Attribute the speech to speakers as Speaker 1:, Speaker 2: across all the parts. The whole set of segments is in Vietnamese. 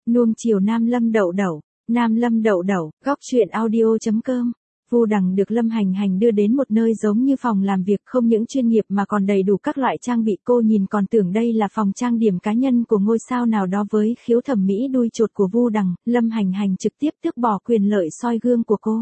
Speaker 1: Nuông chiều Nam Lâm Đậu Đậu, Nam Lâm Đậu Đậu, góc truyện audio.com. Vu Đằng được Lâm Hành Hành đưa đến một nơi giống như phòng làm việc không những chuyên nghiệp mà còn đầy đủ các loại trang bị, cô nhìn còn tưởng đây là phòng trang điểm cá nhân của ngôi sao nào đó. Với khiếu thẩm mỹ đuôi chột của Vu Đằng, Lâm Hành Hành trực tiếp tước bỏ quyền lợi soi gương của cô.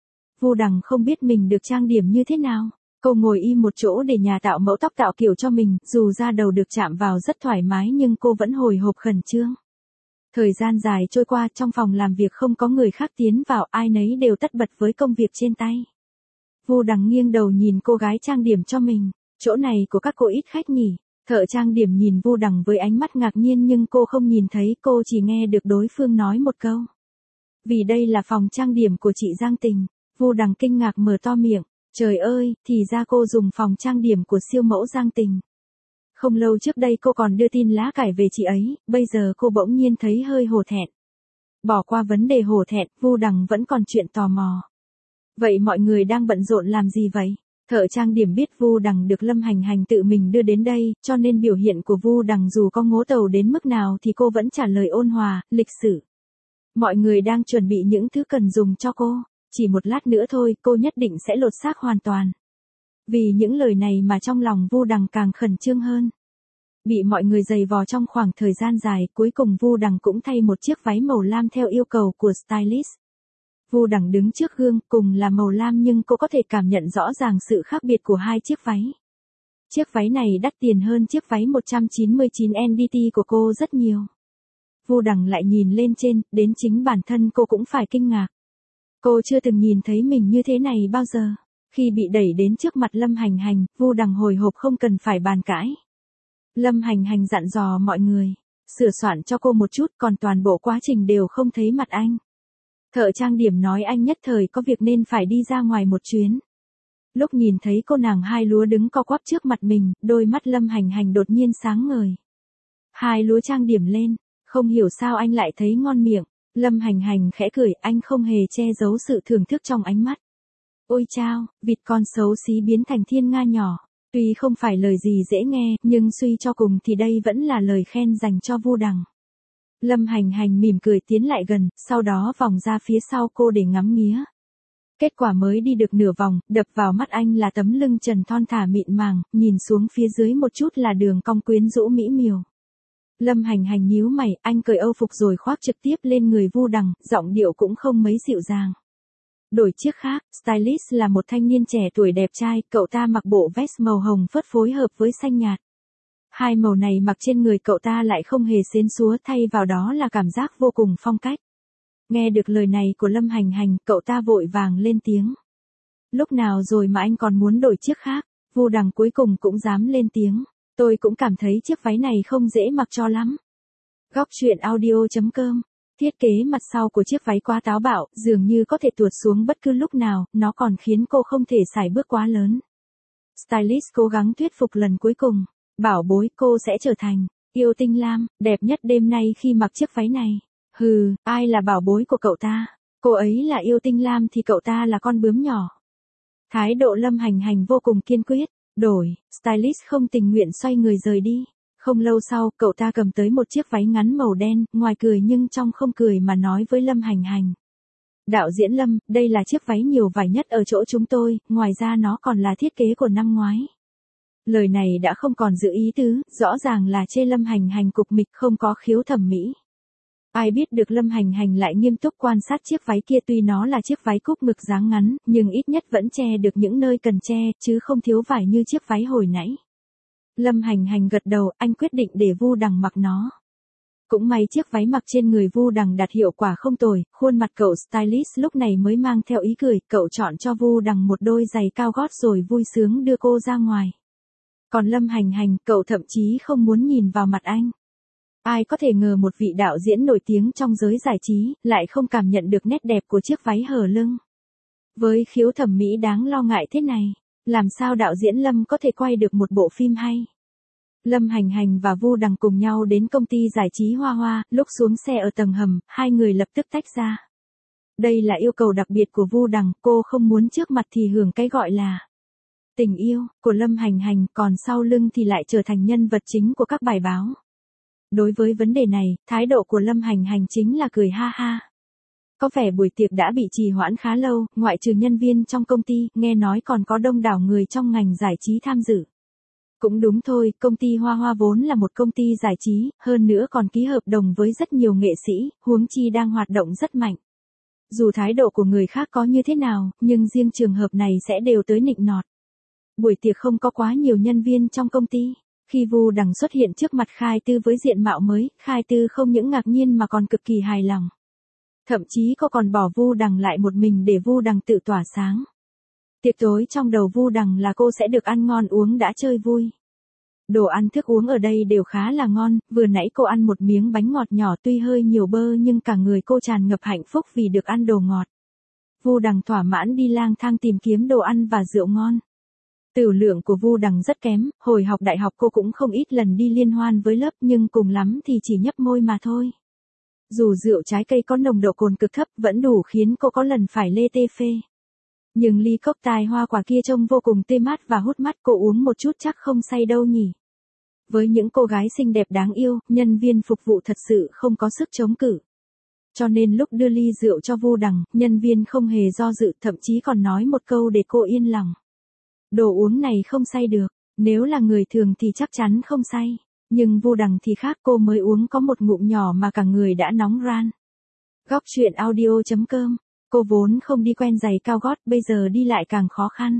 Speaker 1: Vu Đằng không biết mình được trang điểm như thế nào. Cô ngồi im một chỗ để nhà tạo mẫu tóc tạo kiểu cho mình, dù da đầu được chạm vào rất thoải mái nhưng cô vẫn hồi hộp khẩn trương. Thời gian dài trôi qua, trong phòng làm việc không có người khác tiến vào, ai nấy đều tất bật với công việc trên tay. Vu Đằng nghiêng đầu nhìn cô gái trang điểm cho mình, chỗ này của các cô ít khách nhỉ. Thợ trang điểm nhìn Vu Đằng với ánh mắt ngạc nhiên nhưng cô không nhìn thấy, cô chỉ nghe được đối phương nói một câu. Vì đây là phòng trang điểm của chị Giang Tình. Vu Đằng kinh ngạc mở to miệng, trời ơi, thì ra cô dùng phòng trang điểm của siêu mẫu Giang Tình. Không lâu trước đây cô còn đưa tin lá cải về chị ấy, bây giờ cô bỗng nhiên thấy hơi hổ thẹn. Bỏ qua vấn đề hổ thẹn, Vu Đằng vẫn còn chuyện tò mò. Vậy mọi người đang bận rộn làm gì vậy? Thợ trang điểm biết Vu Đằng được Lâm Hành Hành tự mình đưa đến đây, cho nên biểu hiện của Vu Đằng dù có ngố tàu đến mức nào thì cô vẫn trả lời ôn hòa, lịch sự. Mọi người đang chuẩn bị những thứ cần dùng cho cô, chỉ một lát nữa thôi cô nhất định sẽ lột xác hoàn toàn. Vì những lời này mà trong lòng Vu Đằng càng khẩn trương hơn. Bị mọi người giày vò trong khoảng thời gian dài, cuối cùng Vu Đằng cũng thay một chiếc váy màu lam theo yêu cầu của stylist. Vu Đằng đứng trước gương, cùng là màu lam nhưng cô có thể cảm nhận rõ ràng sự khác biệt của hai chiếc váy. Chiếc váy này đắt tiền hơn chiếc váy 199 NDT của cô rất nhiều. Vu Đằng lại nhìn lên trên, đến chính bản thân cô cũng phải kinh ngạc. Cô chưa từng nhìn thấy mình như thế này bao giờ. Khi bị đẩy đến trước mặt Lâm Hành Hành, Vu Đằng hồi hộp không cần phải bàn cãi. Lâm Hành Hành dặn dò mọi người, sửa soạn cho cô một chút, còn toàn bộ quá trình đều không thấy mặt anh. Thợ trang điểm nói anh nhất thời có việc nên phải đi ra ngoài một chuyến. Lúc nhìn thấy cô nàng Hai Lúa đứng co quắp trước mặt mình, đôi mắt Lâm Hành Hành đột nhiên sáng ngời. Hai Lúa trang điểm lên, không hiểu sao anh lại thấy ngon miệng. Lâm Hành Hành khẽ cười, anh không hề che giấu sự thưởng thức trong ánh mắt. Ôi chao, vịt con xấu xí biến thành thiên nga nhỏ. Tuy không phải lời gì dễ nghe, nhưng suy cho cùng thì đây vẫn là lời khen dành cho Vu Đằng. Lâm Hành Hành mỉm cười tiến lại gần, sau đó vòng ra phía sau cô để ngắm nghía. Kết quả mới đi được nửa vòng, đập vào mắt anh là tấm lưng trần thon thả mịn màng, nhìn xuống phía dưới một chút là đường cong quyến rũ mỹ miều. Lâm Hành Hành nhíu mày, anh cởi âu phục rồi khoác trực tiếp lên người Vu Đằng, giọng điệu cũng không mấy dịu dàng. Đổi chiếc khác, stylist là một thanh niên trẻ tuổi đẹp trai, cậu ta mặc bộ vest màu hồng phớt phối hợp với xanh nhạt. Hai màu này mặc trên người cậu ta lại không hề xến xúa, thay vào đó là cảm giác vô cùng phong cách. Nghe được lời này của Lâm Hành Hành, cậu ta vội vàng lên tiếng. Lúc nào rồi mà anh còn muốn đổi chiếc khác? Vu Đằng cuối cùng cũng dám lên tiếng. Tôi cũng cảm thấy chiếc váy này không dễ mặc cho lắm. Góc truyện audio.com. Thiết kế mặt sau của chiếc váy quá táo bạo, dường như có thể tuột xuống bất cứ lúc nào, nó còn khiến cô không thể sải bước quá lớn. Stylist cố gắng thuyết phục lần cuối cùng. Bảo bối, cô sẽ trở thành Yêu Tinh Lam, đẹp nhất đêm nay khi mặc chiếc váy này. Hừ, ai là bảo bối của cậu ta? Cô ấy là Yêu Tinh Lam thì cậu ta là con bướm nhỏ. Thái độ Lâm Hành Hành vô cùng kiên quyết. Đổi, stylist không tình nguyện xoay người rời đi. Không lâu sau, cậu ta cầm tới một chiếc váy ngắn màu đen, ngoài cười nhưng trong không cười mà nói với Lâm Hành Hành. Đạo diễn Lâm, đây là chiếc váy nhiều vải nhất ở chỗ chúng tôi, ngoài ra nó còn là thiết kế của năm ngoái. Lời này đã không còn giữ ý tứ, rõ ràng là chê Lâm Hành Hành cục mịch không có khiếu thẩm mỹ. Ai biết được Lâm Hành Hành lại nghiêm túc quan sát chiếc váy kia, tuy nó là chiếc váy cúc ngực dáng ngắn, nhưng ít nhất vẫn che được những nơi cần che, chứ không thiếu vải như chiếc váy hồi nãy. Lâm Hành Hành gật đầu, anh quyết định để Vu Đằng mặc nó. Cũng may chiếc váy mặc trên người Vu Đằng đạt hiệu quả không tồi, khuôn mặt cậu stylist lúc này mới mang theo ý cười, cậu chọn cho Vu Đằng một đôi giày cao gót rồi vui sướng đưa cô ra ngoài. Còn Lâm Hành Hành, cậu thậm chí không muốn nhìn vào mặt anh. Ai có thể ngờ một vị đạo diễn nổi tiếng trong giới giải trí, lại không cảm nhận được nét đẹp của chiếc váy hở lưng. Với khiếu thẩm mỹ đáng lo ngại thế này, làm sao đạo diễn Lâm có thể quay được một bộ phim hay? Lâm Hành Hành và Vu Đằng cùng nhau đến công ty giải trí Hoa Hoa, lúc xuống xe ở tầng hầm, hai người lập tức tách ra. Đây là yêu cầu đặc biệt của Vu Đằng, cô không muốn trước mặt thì hưởng cái gọi là tình yêu của Lâm Hành Hành, còn sau lưng thì lại trở thành nhân vật chính của các bài báo. Đối với vấn đề này, thái độ của Lâm Hành Hành chính là cười ha ha. Có vẻ buổi tiệc đã bị trì hoãn khá lâu, ngoại trừ nhân viên trong công ty, nghe nói còn có đông đảo người trong ngành giải trí tham dự. Cũng đúng thôi, công ty Hoa Hoa vốn là một công ty giải trí, hơn nữa còn ký hợp đồng với rất nhiều nghệ sĩ, huống chi đang hoạt động rất mạnh. Dù thái độ của người khác có như thế nào, nhưng riêng trường hợp này sẽ đều tới nịnh nọt. Buổi tiệc không có quá nhiều nhân viên trong công ty. Khi Vu Đằng xuất hiện trước mặt Khai Tư với diện mạo mới, Khai Tư không những ngạc nhiên mà còn cực kỳ hài lòng. Thậm chí cô còn bỏ Vu Đằng lại một mình để Vu Đằng tự tỏa sáng. Tiệc tối trong đầu Vu Đằng là cô sẽ được ăn ngon uống đã chơi vui. Đồ ăn thức uống ở đây đều khá là ngon, vừa nãy cô ăn một miếng bánh ngọt nhỏ tuy hơi nhiều bơ nhưng cả người cô tràn ngập hạnh phúc vì được ăn đồ ngọt. Vu Đằng thỏa mãn đi lang thang tìm kiếm đồ ăn và rượu ngon. Tửu lượng của Vu Đằng rất kém, hồi học đại học cô cũng không ít lần đi liên hoan với lớp nhưng cùng lắm thì chỉ nhấp môi mà thôi. Dù rượu trái cây có nồng độ cồn cực thấp vẫn đủ khiến cô có lần phải lê tê phê. Nhưng ly cốc tài hoa quả kia trông vô cùng tê mát và hút mắt, cô uống một chút chắc không say đâu nhỉ. Với những cô gái xinh đẹp đáng yêu, nhân viên phục vụ thật sự không có sức chống cự. Cho nên lúc đưa ly rượu cho Vu Đằng, nhân viên không hề do dự, thậm chí còn nói một câu để cô yên lòng. Đồ uống này không say được, nếu là người thường thì chắc chắn không say. Nhưng Vu Đằng thì khác, cô mới uống có một ngụm nhỏ mà cả người đã nóng ran. Góc truyện audio.com. Cô vốn không đi quen giày cao gót, bây giờ đi lại càng khó khăn.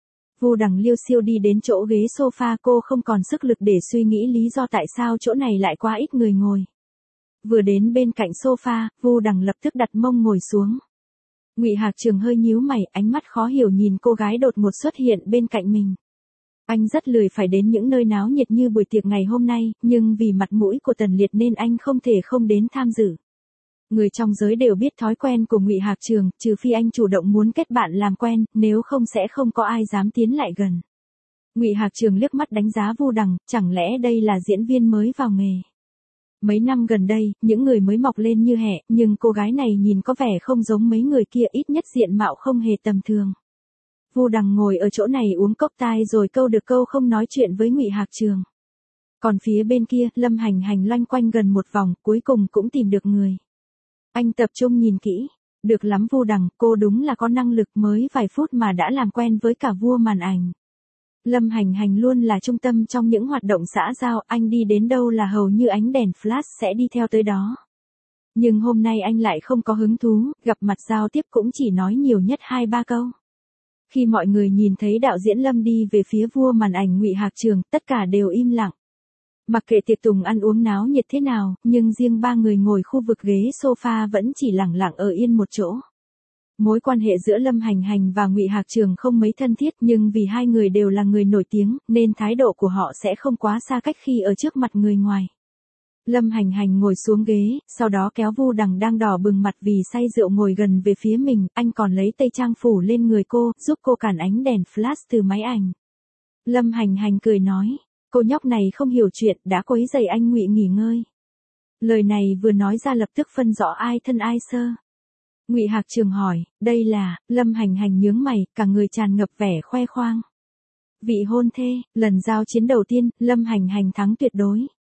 Speaker 1: Vu Đằng liêu xiêu đi đến chỗ ghế sofa, cô không còn sức lực để suy nghĩ lý do tại sao chỗ này lại quá ít người ngồi. Vừa đến bên cạnh sofa, Vu Đằng lập tức đặt mông ngồi xuống. Ngụy Hạc Trường hơi nhíu mày, ánh mắt khó hiểu nhìn cô gái đột ngột xuất hiện bên cạnh mình. Anh rất lười phải đến những nơi náo nhiệt như buổi tiệc ngày hôm nay, nhưng vì mặt mũi của Tần Liệt nên anh không thể không đến tham dự. Người trong giới đều biết thói quen của Ngụy Hạc Trường, trừ phi anh chủ động muốn kết bạn làm quen, nếu không sẽ không có ai dám tiến lại gần. Ngụy Hạc Trường liếc mắt đánh giá Vu Đằng, chẳng lẽ đây là diễn viên mới vào nghề. Mấy năm gần đây, những người mới mọc lên như hẹ, nhưng cô gái này nhìn có vẻ không giống mấy người kia, ít nhất diện mạo không hề tầm thường. Vu Đằng ngồi ở chỗ này uống cốc tai rồi câu được câu không nói chuyện với Ngụy Hạc Trường. Còn phía bên kia, Lâm Hành Hành loanh quanh gần một vòng, cuối cùng cũng tìm được người. Anh tập trung nhìn kỹ. Được lắm Vu Đằng, cô đúng là có năng lực, mới vài phút mà đã làm quen với cả vua màn ảnh. Lâm Hành Hành luôn là trung tâm trong những hoạt động xã giao, anh đi đến đâu là hầu như ánh đèn flash sẽ đi theo tới đó. Nhưng hôm nay anh lại không có hứng thú, gặp mặt giao tiếp cũng chỉ nói nhiều nhất 2-3 câu. Khi mọi người nhìn thấy đạo diễn Lâm đi về phía vua màn ảnh Ngụy Hạc Trường, tất cả đều im lặng. Mặc kệ tiệc tùng ăn uống náo nhiệt thế nào, nhưng riêng ba người ngồi khu vực ghế sofa vẫn chỉ lẳng lặng ở yên một chỗ. Mối quan hệ giữa Lâm Hành Hành và Ngụy Hạc Trường không mấy thân thiết, nhưng vì hai người đều là người nổi tiếng, nên thái độ của họ sẽ không quá xa cách khi ở trước mặt người ngoài. Lâm Hành Hành ngồi xuống ghế, sau đó kéo Vu Đằng đang đỏ bừng mặt vì say rượu ngồi gần về phía mình, anh còn lấy tây trang phủ lên người cô, giúp cô cản ánh đèn flash từ máy ảnh. Lâm Hành Hành cười nói, cô nhóc này không hiểu chuyện, đã quấy rầy anh Ngụy nghỉ ngơi. Lời này vừa nói ra lập tức phân rõ ai thân ai sơ. Ngụy Hạc Trường hỏi, đây là, Lâm Hành Hành nhướng mày, cả người tràn ngập vẻ khoe khoang. Vị hôn thê, lần giao chiến đầu tiên, Lâm Hành Hành thắng tuyệt đối.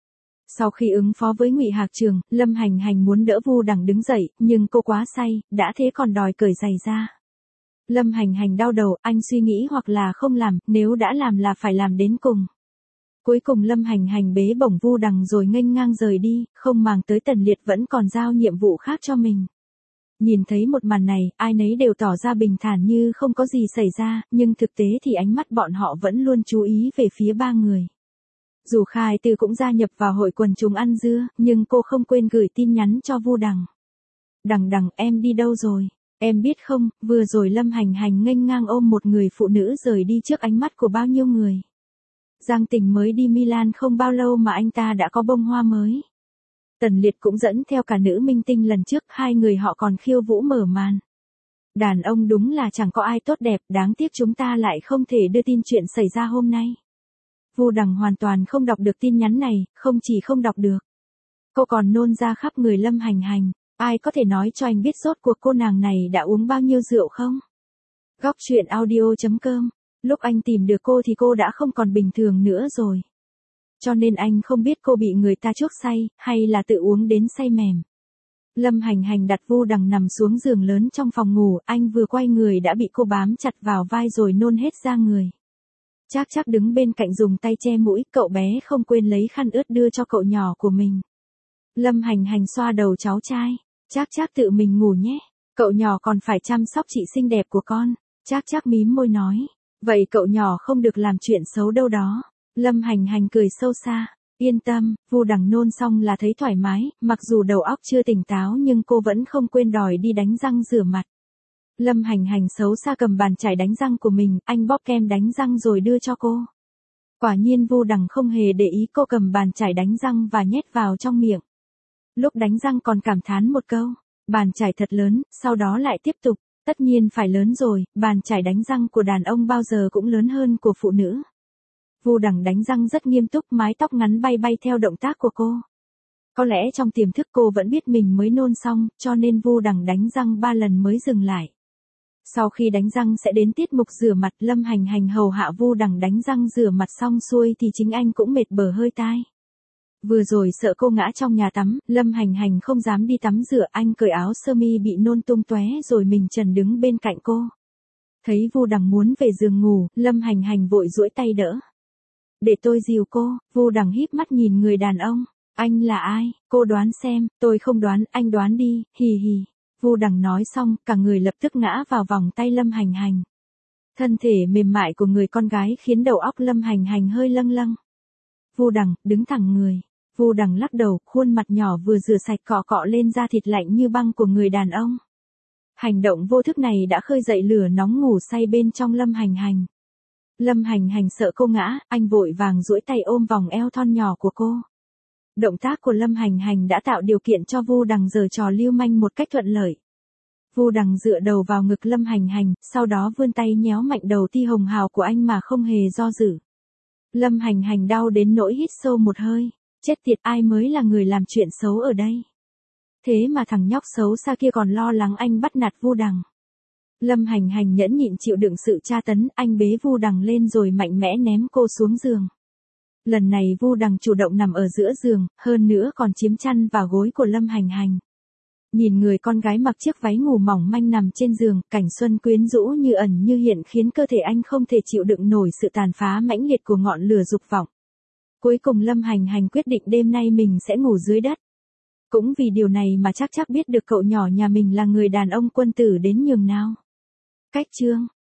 Speaker 1: Sau khi ứng phó với Ngụy Hạc Trường, Lâm Hành Hành muốn đỡ Vu Đằng đứng dậy, nhưng cô quá say, đã thế còn đòi cởi giày ra. Lâm Hành Hành đau đầu, anh suy nghĩ hoặc là không làm, nếu đã làm là phải làm đến cùng. Cuối cùng Lâm Hành Hành bế bổng Vu Đằng rồi nghênh ngang rời đi, không màng tới Tần Liệt vẫn còn giao nhiệm vụ khác cho mình. Nhìn thấy một màn này, ai nấy đều tỏ ra bình thản như không có gì xảy ra, nhưng thực tế thì ánh mắt bọn họ vẫn luôn chú ý về phía ba người. Dù Khai Tư cũng gia nhập vào hội quần chúng ăn dưa, nhưng cô không quên gửi tin nhắn cho Vu Đằng. Đằng đằng, em đi đâu rồi? Em biết không, vừa rồi Lâm Hành Hành nghênh ngang ôm một người phụ nữ rời đi trước ánh mắt của bao nhiêu người. Giang Tình mới đi Milan không bao lâu mà anh ta đã có bông hoa mới. Tần Liệt cũng dẫn theo cả nữ minh tinh lần trước, hai người họ còn khiêu vũ mở màn. Đàn ông đúng là chẳng có ai tốt đẹp, đáng tiếc chúng ta lại không thể đưa tin chuyện xảy ra hôm nay. Vu Đằng hoàn toàn không đọc được tin nhắn này, không chỉ không đọc được. Cô còn nôn ra khắp người Lâm Hành Hành, ai có thể nói cho anh biết rốt cuộc cô nàng này đã uống bao nhiêu rượu không? Góc truyện audio.com, lúc anh tìm được cô thì cô đã không còn bình thường nữa rồi. cho nên anh không biết cô bị người ta chuốc say, hay là tự uống đến say mềm. Lâm Hành Hành đặt Vu Đằng nằm xuống giường lớn trong phòng ngủ, anh vừa quay người đã bị cô bám chặt vào vai rồi nôn hết ra người. Trác Trác đứng bên cạnh dùng tay che mũi, cậu bé không quên lấy khăn ướt đưa cho cậu nhỏ của mình. Lâm Hành Hành xoa đầu cháu trai, Trác Trác tự mình ngủ nhé, cậu nhỏ còn phải chăm sóc chị xinh đẹp của con. Trác Trác mím môi nói, vậy cậu nhỏ không được làm chuyện xấu đâu đó. Lâm Hành Hành cười sâu xa, yên tâm, Vu Đằng nôn xong là thấy thoải mái, mặc dù đầu óc chưa tỉnh táo nhưng cô vẫn không quên đòi đi đánh răng rửa mặt. Lâm Hành Hành xấu xa cầm bàn chải đánh răng của mình, anh bóp kem đánh răng rồi đưa cho cô. Quả nhiên Vu Đằng không hề để ý cô cầm bàn chải đánh răng và nhét vào trong miệng. Lúc đánh răng còn cảm thán một câu, bàn chải thật lớn, sau đó lại tiếp tục, tất nhiên phải lớn rồi, bàn chải đánh răng của đàn ông bao giờ cũng lớn hơn của phụ nữ. Vu Đằng đánh răng rất nghiêm túc, mái tóc ngắn bay bay theo động tác của cô. Có lẽ trong tiềm thức cô vẫn biết mình mới nôn xong, cho nên Vu Đằng đánh răng 3 lần mới dừng lại. Sau khi đánh răng sẽ đến tiết mục rửa mặt, Lâm Hành Hành hầu hạ Vu Đằng đánh răng rửa mặt xong xuôi thì chính anh cũng mệt bở hơi tai. Vừa rồi sợ cô ngã trong nhà tắm, Lâm Hành Hành không dám đi tắm rửa, anh cởi áo sơ mi bị nôn tung tóe rồi mình trần đứng bên cạnh cô. Thấy Vu Đằng muốn về giường ngủ, Lâm Hành Hành vội duỗi tay đỡ. Để tôi dìu cô. Vu Đằng híp mắt nhìn người đàn ông. Anh là ai? Cô đoán xem. Tôi không đoán, anh đoán đi, hì hì. Vu Đằng nói xong, cả người lập tức ngã vào vòng tay Lâm Hành Hành. Thân thể mềm mại của người con gái khiến đầu óc Lâm Hành Hành hơi lâng lâng. Vu Đằng, đứng thẳng người. Vu Đằng lắc đầu, khuôn mặt nhỏ vừa rửa sạch cọ cọ lên da thịt lạnh như băng của người đàn ông. Hành động vô thức này đã khơi dậy lửa nóng ngủ say bên trong Lâm Hành Hành. Lâm Hành Hành sợ cô ngã, anh vội vàng duỗi tay ôm vòng eo thon nhỏ của cô. Động tác của Lâm Hành Hành đã tạo điều kiện cho Vu Đằng giở trò lưu manh một cách thuận lợi. Vu Đằng dựa đầu vào ngực Lâm Hành Hành, sau đó vươn tay nhéo mạnh đầu ti hồng hào của anh mà không hề do dự. Lâm Hành Hành đau đến nỗi hít sâu một hơi. Chết tiệt, ai mới là người làm chuyện xấu ở đây? Thế mà thằng nhóc xấu xa kia còn lo lắng anh bắt nạt Vu Đằng. Lâm Hành Hành nhẫn nhịn chịu đựng sự tra tấn, anh bế Vu Đằng lên rồi mạnh mẽ ném cô xuống giường. Lần này Vu Đằng chủ động nằm ở giữa giường, hơn nữa còn chiếm chăn và gối của Lâm Hành Hành. Nhìn người con gái mặc chiếc váy ngủ mỏng manh nằm trên giường, cảnh xuân quyến rũ như ẩn như hiện khiến cơ thể anh không thể chịu đựng nổi sự tàn phá mãnh liệt của ngọn lửa dục vọng. Cuối cùng Lâm Hành Hành quyết định đêm nay mình sẽ ngủ dưới đất. Cũng vì điều này mà chắc biết được cậu nhỏ nhà mình là người đàn ông quân tử đến nhường nào. Cách chương